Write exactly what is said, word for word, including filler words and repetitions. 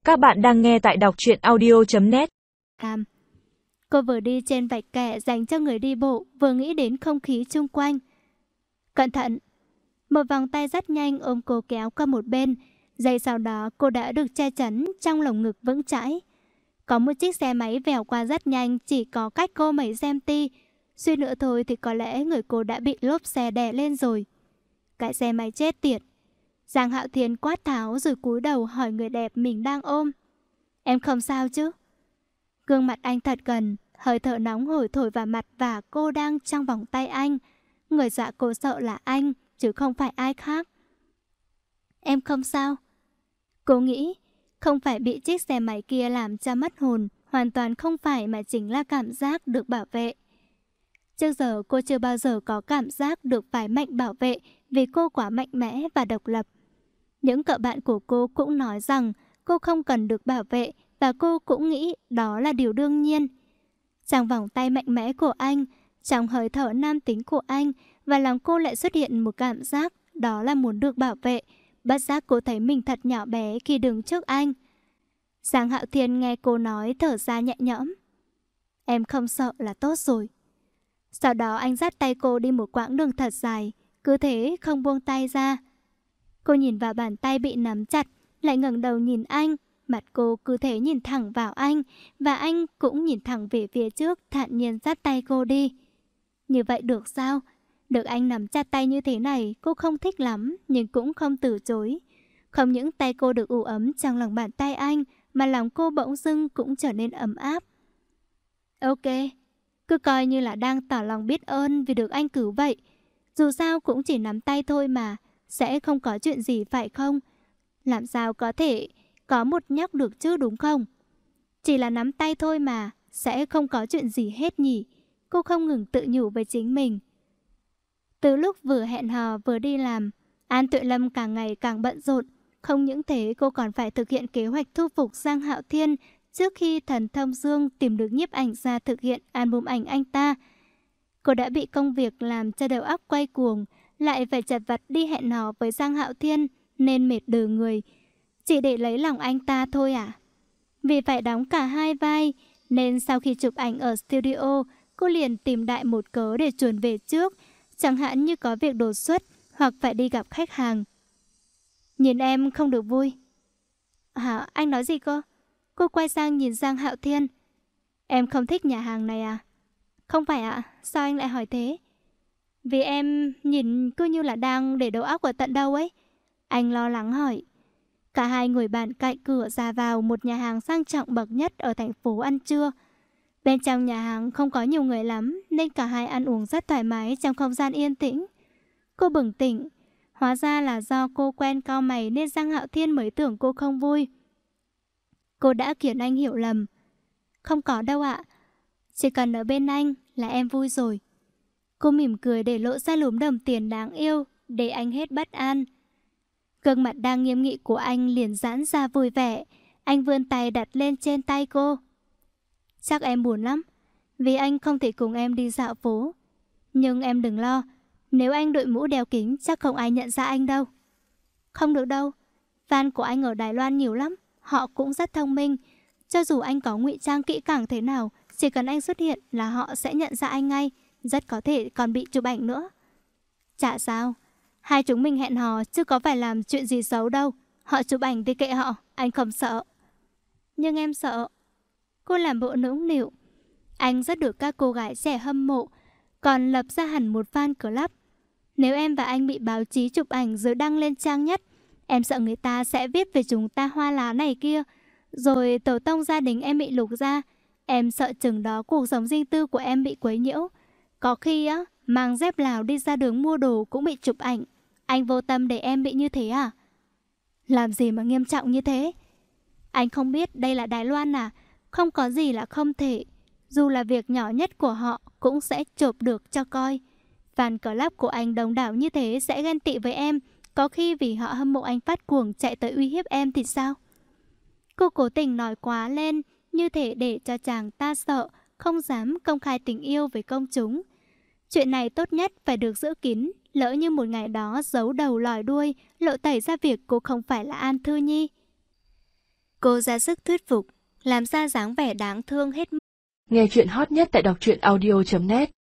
Các bạn đang nghe tại đọc truyện audio chấm net. Cam. Cô vừa đi trên vạch kẻ dành cho người đi bộ, vừa nghĩ đến không khí chung quanh. Cẩn thận! Một vòng tay rất nhanh ôm cô kéo qua một bên. Giây sau đó cô đã được che chắn trong lồng ngực vững chãi. Có một chiếc xe máy vèo qua rất nhanh, chỉ có cách cô mấy cm. Suy nữa thôi thì có lẽ người cô đã bị lốp xe đè lên rồi. Cái xe máy chết tiệt! Giang Hạo Thiên quát tháo rồi cúi đầu hỏi người đẹp mình đang ôm. Em không sao chứ? Gương mặt anh thật gần, hơi thở nóng hổi thổi vào mặt và cô đang trong vòng tay anh. Người dọa cô sợ là anh, chứ không phải ai khác. Em không sao. Cô nghĩ, không phải bị chiếc xe máy kia làm cho mất hồn, hoàn toàn không phải mà chính là cảm giác được bảo vệ. Trước giờ cô chưa bao giờ có cảm giác được phải mạnh bảo vệ vì cô quá mạnh mẽ và độc lập. Những cậu bạn của cô cũng nói rằng cô không cần được bảo vệ và cô cũng nghĩ đó là điều đương nhiên. Trong vòng tay mạnh mẽ của anh, trong hơi thở nam tính của anh, và lòng cô lại xuất hiện một cảm giác đó là muốn được bảo vệ. Bất giác cô thấy mình thật nhỏ bé khi đứng trước anh. Giang Hạo Thiên nghe cô nói thở ra nhẹ nhõm. Em không sợ là tốt rồi. Sau đó anh dắt tay cô đi một quãng đường thật dài, cứ thế không buông tay ra. Cô nhìn vào bàn tay bị nắm chặt, lại ngẩng đầu nhìn anh. Mặt cô cứ thế nhìn thẳng vào anh, và anh cũng nhìn thẳng về phía trước, thản nhiên dắt tay cô đi. Như vậy được sao? Được anh nắm chặt tay như thế này, cô không thích lắm, nhưng cũng không từ chối. Không những tay cô được ủ ấm trong lòng bàn tay anh, mà lòng cô bỗng dưng cũng trở nên ấm áp. Ok, cứ coi như là đang tỏ lòng biết ơn vì được anh cứu vậy. Dù sao cũng chỉ nắm tay thôi mà, sẽ không có chuyện gì phải không? Làm sao có thể có một nhóc được chứ đúng không? Chỉ là nắm tay thôi mà, sẽ không có chuyện gì hết nhỉ? Cô không ngừng tự nhủ với chính mình. Từ lúc vừa hẹn hò vừa đi làm, An Tuệ Lâm càng ngày càng bận rộn. Không những thế, cô còn phải thực hiện kế hoạch thu phục Giang Hạo Thiên trước khi Thần Thông Dương tìm được nhiếp ảnh ra thực hiện album ảnh anh ta. Cô đã bị công việc làm cho đầu óc quay cuồng, lại phải chật vật đi hẹn hò với Giang Hạo Thiên nên mệt đừ người. Chỉ để lấy lòng anh ta thôi à? Vì phải đóng cả hai vai nên sau khi chụp ảnh ở studio, cô liền tìm đại một cớ để chuồn về trước, chẳng hạn như có việc đột xuất hoặc phải đi gặp khách hàng. Nhìn em không được vui. Hả? Anh nói gì cơ? Cô quay sang nhìn Giang Hạo Thiên. Em không thích nhà hàng này à? Không phải ạ, sao anh lại hỏi thế? Vì em nhìn cứ như là đang để đầu óc ở tận đâu ấy. Anh lo lắng hỏi. Cả hai ngồi bàn cạnh cửa ra vào một nhà hàng sang trọng bậc nhất ở thành phố ăn trưa. Bên trong nhà hàng không có nhiều người lắm nên cả hai ăn uống rất thoải mái trong không gian yên tĩnh. Cô bừng tỉnh. Hóa ra là do cô quen cau mày nên Giang Hạo Thiên mới tưởng cô không vui. Cô đã khiến anh hiểu lầm. Không có đâu ạ. Chỉ cần ở bên anh là em vui rồi. Cô mỉm cười để lộ ra lúm đồng tiền đáng yêu, để anh hết bất an. Gương mặt đang nghiêm nghị của anh liền giãn ra vui vẻ. Anh vươn tay đặt lên trên tay cô. Chắc em buồn lắm, vì anh không thể cùng em đi dạo phố. Nhưng em đừng lo, nếu anh đội mũ đeo kính chắc không ai nhận ra anh đâu. Không được đâu, fan của anh ở Đài Loan nhiều lắm, họ cũng rất thông minh. Cho dù anh có ngụy trang kỹ càng thế nào, chỉ cần anh xuất hiện là họ sẽ nhận ra anh ngay. Rất có thể còn bị chụp ảnh nữa. Chả sao, hai chúng mình hẹn hò chứ có phải làm chuyện gì xấu đâu. Họ chụp ảnh thì kệ họ, anh không sợ. Nhưng em sợ. Cô làm bộ nũng nịu. Anh rất được các cô gái trẻ hâm mộ, còn lập ra hẳn một fan club. Nếu em và anh bị báo chí chụp ảnh rồi đăng lên trang nhất, em sợ người ta sẽ viết về chúng ta hoa lá này kia, rồi tổ tông gia đình em bị lục ra. Em sợ chừng đó cuộc sống riêng tư của em bị quấy nhiễu. Có khi á, mang dép Lào đi ra đường mua đồ cũng bị chụp ảnh. Anh vô tâm để em bị như thế à? Làm gì mà nghiêm trọng như thế? Anh không biết đây là Đài Loan à? Không có gì là không thể. Dù là việc nhỏ nhất của họ cũng sẽ chụp được cho coi. Fan club của anh đông đảo như thế sẽ ghen tị với em. Có khi vì họ hâm mộ anh phát cuồng chạy tới uy hiếp em thì sao? Cô cố tình nói quá lên, như thể để cho chàng ta sợ, không dám công khai tình yêu với công chúng. Chuyện này tốt nhất phải được giữ kín. Lỡ như một ngày đó giấu đầu lòi đuôi, lộ tẩy ra việc cô không phải là An Thư Nhi. Cô ra sức thuyết phục, làm ra dáng vẻ đáng thương hết mức. Nghe chuyện hot nhất tại đọc truyện audio chấm net.